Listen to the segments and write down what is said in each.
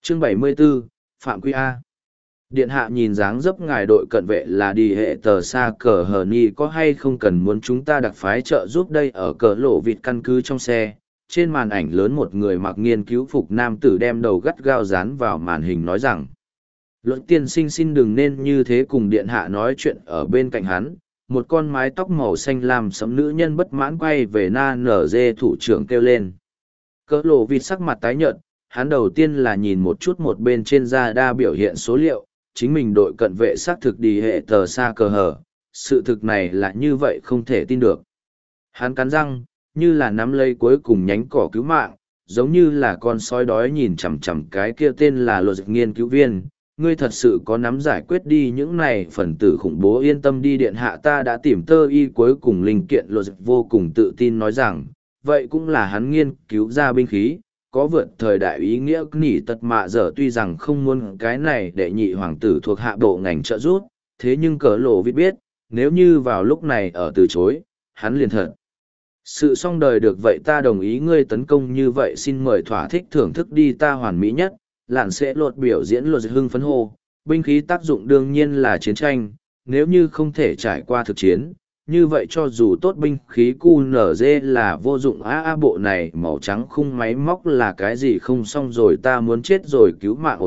Chương 74, Phạm Quy A. Điện hạ nhìn dáng dấp ngài đội cận vệ là đi hệ tờ xa cờ hờ ni có hay không cần muốn chúng ta đặc phái trợ giúp đây ở cờ lộ vịt căn cứ trong xe. Trên màn ảnh lớn một người mặc nghiên cứu phục nam tử đem đầu gắt gao dán vào màn hình nói rằng. Luận tiên sinh xin đừng nên như thế cùng điện hạ nói chuyện ở bên cạnh hắn. Một con mái tóc màu xanh lam sẫm nữ nhân bất mãn quay về na nở dê thủ trưởng kêu lên. Cờ lộ vịt sắc mặt tái nhợt, hắn đầu tiên là nhìn một chút một bên trên radar biểu hiện số liệu, chính mình đội cận vệ xác thực đi hệ tờ xa cờ hở, sự thực này là như vậy không thể tin được. Hắn cắn răng, như là nắm lấy cuối cùng nhánh cỏ cứu mạng, giống như là con sói đói nhìn chằm chằm cái kia tên là luật nghiên cứu viên. Ngươi thật sự có nắm giải quyết đi những này phần tử khủng bố, yên tâm đi điện hạ, ta đã tìm tơ y cuối cùng linh kiện. Luật vô cùng tự tin nói rằng, vậy cũng là hắn nghiên cứu ra binh khí, có vượt thời đại ý nghĩa nỉ tật mạ giờ tuy rằng không muốn cái này đệ nhị hoàng tử thuộc hạ bộ ngành trợ giúp, thế nhưng cờ lộ vịt biết, nếu như vào lúc này ở từ chối, hắn liền thật. Sự xong đời được vậy ta đồng ý ngươi tấn công như vậy xin mời thỏa thích thưởng thức đi ta hoàn mỹ nhất, lạn sẽ lột biểu diễn luật hưng phấn hô, binh khí tác dụng đương nhiên là chiến tranh, nếu như không thể trải qua thực chiến. Như vậy cho dù tốt binh khí QNZ là vô dụng bộ này màu trắng khung máy móc là cái gì không xong rồi ta muốn chết rồi cứu mạng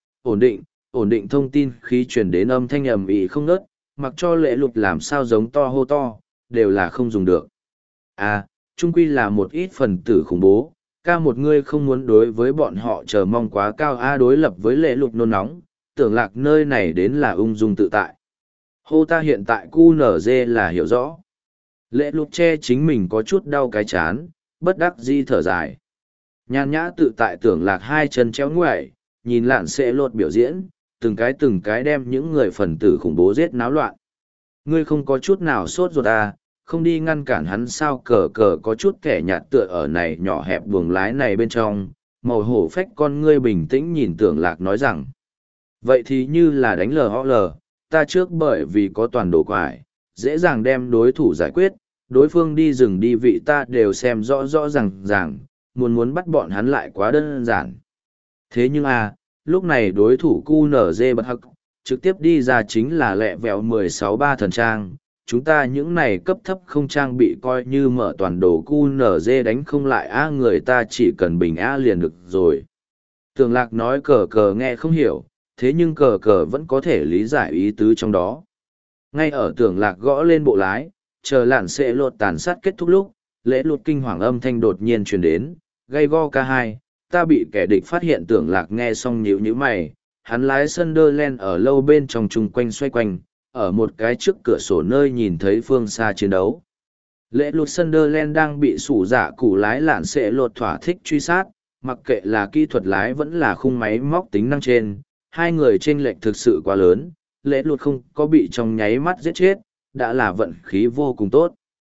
ổn định thông tin khí truyền đến âm thanh ầm ĩ không ngớt, mặc cho lệ lục làm sao giống to hô to, đều là không dùng được. Trung quy là một ít phần tử khủng bố, ca một ngươi không muốn đối với bọn họ chờ mong quá cao đối lập với lệ lục nôn nóng, tưởng lạc nơi này đến là ung dung tự tại. Hô ta hiện tại QNZ là hiểu rõ. Lệ lục che chính mình có chút đau cái chán, bất đắc di thở dài. Nhàn nhã tự tại tưởng lạc hai chân chéo ngoại, nhìn lạn sẽ lột biểu diễn, từng cái đem những người phần tử khủng bố giết náo loạn. Ngươi không có chút nào sốt ruột không đi ngăn cản hắn sao cờ có chút kẻ nhạt tựa ở này nhỏ hẹp buồng lái này bên trong, màu hổ phách con ngươi bình tĩnh nhìn tưởng lạc nói rằng. Vậy thì như là đánh LOL, ta trước bởi vì có toàn đồ quải, dễ dàng đem đối thủ giải quyết, đối phương đi rừng đi vị ta đều xem rõ ràng, muốn bắt bọn hắn lại quá đơn giản. Thế nhưng lúc này đối thủ QNZ bật hắc, trực tiếp đi ra chính là lẹ vẹo 16-3 thần trang, chúng ta những này cấp thấp không trang bị coi như mở toàn đồ QNZ đánh không lại người ta chỉ cần bình liền được rồi. Tường lạc nói cờ nghe không hiểu, thế nhưng cờ vẫn có thể lý giải ý tứ trong đó. Ngay ở tưởng lạc gõ lên bộ lái, chờ lạn sẽ lột tàn sát kết thúc lúc, lễ lụt kinh hoàng âm thanh đột nhiên truyền đến, gây go K2, ta bị kẻ địch phát hiện tưởng lạc nghe xong nhíu mày, hắn lái Sunderland ở lâu bên trong chung quanh xoay quanh, ở một cái trước cửa sổ nơi nhìn thấy phương xa chiến đấu. Lễ lụt Sunderland đang bị sủ giả củ lái lạn sẽ lột thỏa thích truy sát, mặc kệ là kỹ thuật lái vẫn là khung máy móc tính năng trên, hai người chênh lệch thực sự quá lớn, lễ lụt không có bị trong nháy mắt giết chết, đã là vận khí vô cùng tốt.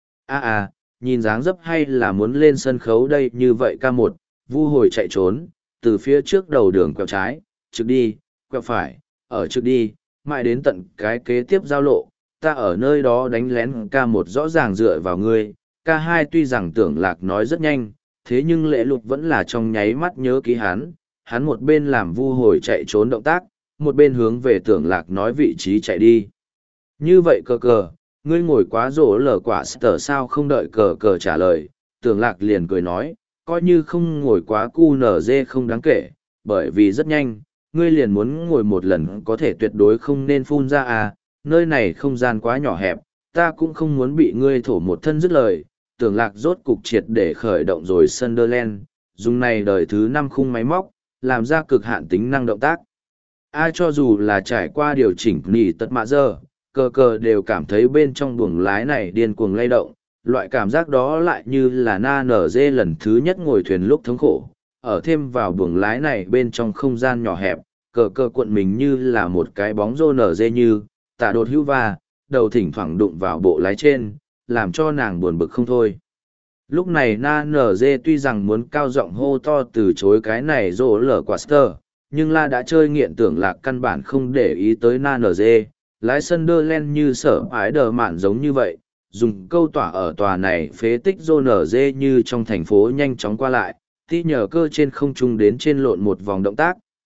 Nhìn dáng dấp hay là muốn lên sân khấu đây như vậy K1, vu hồi chạy trốn, từ phía trước đầu đường quẹo trái, trực đi, quẹo phải, ở trực đi, mãi đến tận cái kế tiếp giao lộ, ta ở nơi đó đánh lén K1 rõ ràng dựa vào ngươi, K2 tuy rằng tưởng lạc nói rất nhanh, thế nhưng lễ lụt vẫn là trong nháy mắt nhớ ký hắn một bên làm vu hồi chạy trốn động tác, một bên hướng về tưởng lạc nói vị trí chạy đi. Như vậy cờ, ngươi ngồi quá rổ lở quả sở sao không đợi cờ trả lời, tưởng lạc liền cười nói, coi như không ngồi quá QNZ không đáng kể, bởi vì rất nhanh, ngươi liền muốn ngồi một lần có thể tuyệt đối không nên phun ra nơi này không gian quá nhỏ hẹp, ta cũng không muốn bị ngươi thổ một thân dứt lời, tưởng lạc rốt cục triệt để khởi động rồi Sunderland, dùng này đời thứ 5 khung máy móc, làm ra cực hạn tính năng động tác. Cho dù là trải qua điều chỉnh nỉ tật mạ giờ, cờ đều cảm thấy bên trong buồng lái này điên cuồng lay động, loại cảm giác đó lại như là na nở dê lần thứ nhất ngồi thuyền lúc thống khổ, ở thêm vào buồng lái này bên trong không gian nhỏ hẹp, cờ cuộn mình như là một cái bóng rô nở dê như, tạ đột hữu va, đầu thỉnh thoảng đụng vào bộ lái trên, làm cho nàng buồn bực không thôi. Lúc này na nở dê tuy rằng muốn cao giọng hô to từ chối cái này rô lở quả sơ, nhưng la đã chơi nghiện tưởng lạc căn bản không để ý tới na nở dê, lái Sunderland như sở ái đờ mạn giống như vậy, dùng câu tỏa ở tòa này phế tích rô nở dê như trong thành phố nhanh chóng qua lại, tí nhờ cơ trên không trung đến trên lộn một vòng động tác,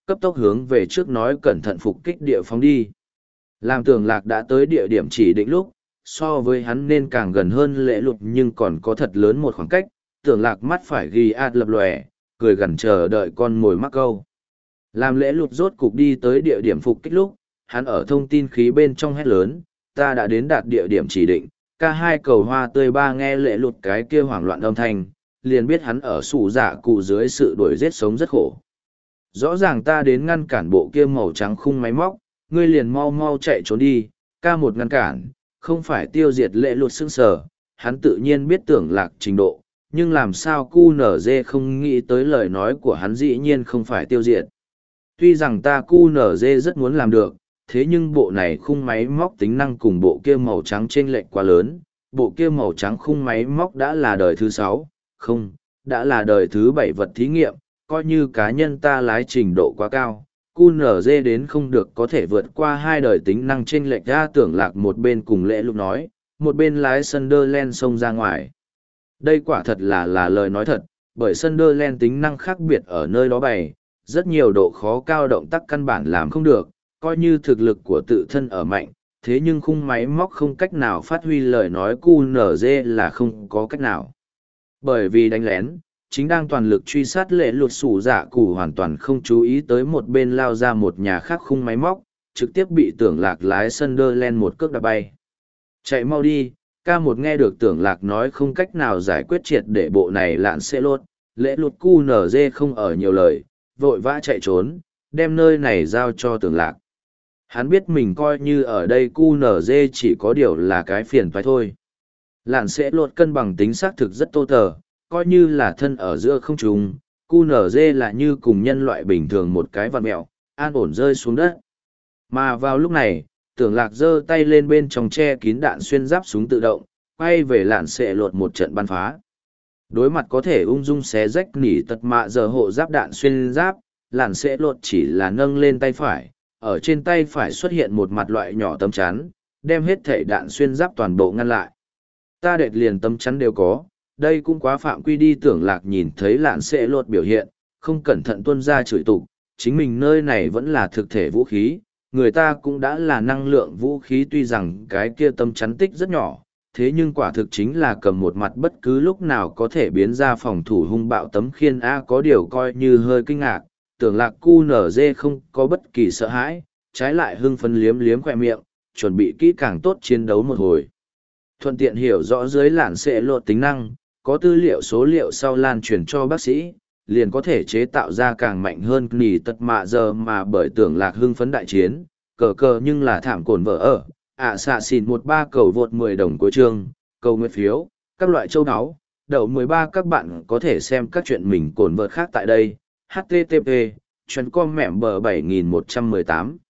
cấp tốc hướng về trước nói cẩn thận phục kích địa phóng đi. Làm Tưởng Lạc đã tới địa điểm chỉ định lúc, so với hắn nên càng gần hơn Lễ Lụt nhưng còn có thật lớn một khoảng cách, Tưởng Lạc mắt phải ghi ạt lập lòe, cười gần chờ đợi con mồi mắc câu. Làm Lễ Lụt rốt cục đi tới địa điểm phục kích lúc, hắn ở thông tin khí bên trong hét lớn, ta đã đến đạt địa điểm chỉ định, ca hai cầu hoa tươi ba nghe Lễ Lụt cái kia hoảng loạn âm thanh, liền biết hắn ở sủ dạ cụ dưới sự đuổi giết sống rất khổ. Rõ ràng ta đến ngăn cản bộ kia màu trắng khung máy móc, ngươi liền mau mau chạy trốn đi, ca một ngăn cản, không phải tiêu diệt Lễ Lụt sững sờ, hắn tự nhiên biết Tưởng Lạc trình độ, nhưng làm sao QNZ không nghĩ tới lời nói của hắn dĩ nhiên không phải tiêu diệt. Tuy rằng ta QNZ rất muốn làm được, thế nhưng bộ này khung máy móc tính năng cùng bộ kia màu trắng chênh lệch quá lớn, bộ kia màu trắng khung máy móc đã là đời thứ 6, không, đã là đời thứ 7 vật thí nghiệm, coi như cá nhân ta lái trình độ quá cao. QNZ đến không được có thể vượt qua 2 đời tính năng chênh lệch ra. Tưởng Lạc một bên cùng Lễ Lụt nói, một bên lái Sunderland xông ra ngoài. Đây quả thật là lời nói thật, bởi Sunderland tính năng khác biệt ở nơi đó bày, rất nhiều độ khó cao động tác căn bản làm không được, coi như thực lực của tự thân ở mạnh, thế nhưng khung máy móc không cách nào phát huy lời nói QNZ là không có cách nào. Bởi vì đánh lén, chính đang toàn lực truy sát Lễ Lụt sủ dạ cụ hoàn toàn không chú ý tới một bên lao ra một nhà khác khung máy móc, trực tiếp bị Tưởng Lạc lái Sunderland một cước đạp bay. Chạy mau đi, ca một nghe được Tưởng Lạc nói không cách nào giải quyết triệt để bộ này lạn sẽ lốt, Lễ Lụt QNZ không ở nhiều lời, vội vã chạy trốn, đem nơi này giao cho Tưởng Lạc. Hắn biết mình coi như ở đây QNZ chỉ có điều là cái phiền toái thôi. Lạn sẽ lột cân bằng tính xác thực rất tô tờ, coi như là thân ở giữa không trung, QNZ là như cùng nhân loại bình thường một cái vặn mẹo, an ổn rơi xuống đất. Mà vào lúc này, Tưởng Lạc giơ tay lên bên trong che kín đạn xuyên giáp súng tự động, quay về lạn sẽ lột một trận bắn phá. Đối mặt có thể ung dung xé rách nỉ tật mạ giờ hộ giáp đạn xuyên giáp, lạn sẽ lột chỉ là nâng lên tay phải, ở trên tay phải xuất hiện một mặt loại nhỏ tấm chắn, đem hết thể đạn xuyên giáp toàn bộ ngăn lại. Ta đệt liền tấm chắn đều có, đây cũng quá phạm quy đi. Tưởng Lạc nhìn thấy lạn sẽ lột biểu hiện, không cẩn thận tuôn ra chửi tục, chính mình nơi này vẫn là thực thể vũ khí, người ta cũng đã là năng lượng vũ khí, tuy rằng cái kia tấm chắn tích rất nhỏ, thế nhưng quả thực chính là cầm một mặt bất cứ lúc nào có thể biến ra phòng thủ hung bạo tấm khiên A. Có điều coi như hơi kinh ngạc, Tưởng Lạc QNZ không có bất kỳ sợ hãi, trái lại hưng phấn liếm liếm khoe miệng, chuẩn bị kỹ càng tốt chiến đấu một hồi. Thuận tiện hiểu rõ dưới lạn sẽ lột tính năng, có tư liệu số liệu sau lan truyền cho bác sĩ, liền có thể chế tạo ra càng mạnh hơn nỉ tật mạ giờ. Mà bởi Tưởng Lạc hưng phấn đại chiến, cờ nhưng là thảm cồn vợ ở, xạ xỉn 13 cầu vượt 10 đồng cuối chương, cầu nguyện phiếu, các loại châu áo, đậu 13. Các bạn có thể xem các chuyện mình cồn vợt khác tại đây, http://com mẹm bờ 7118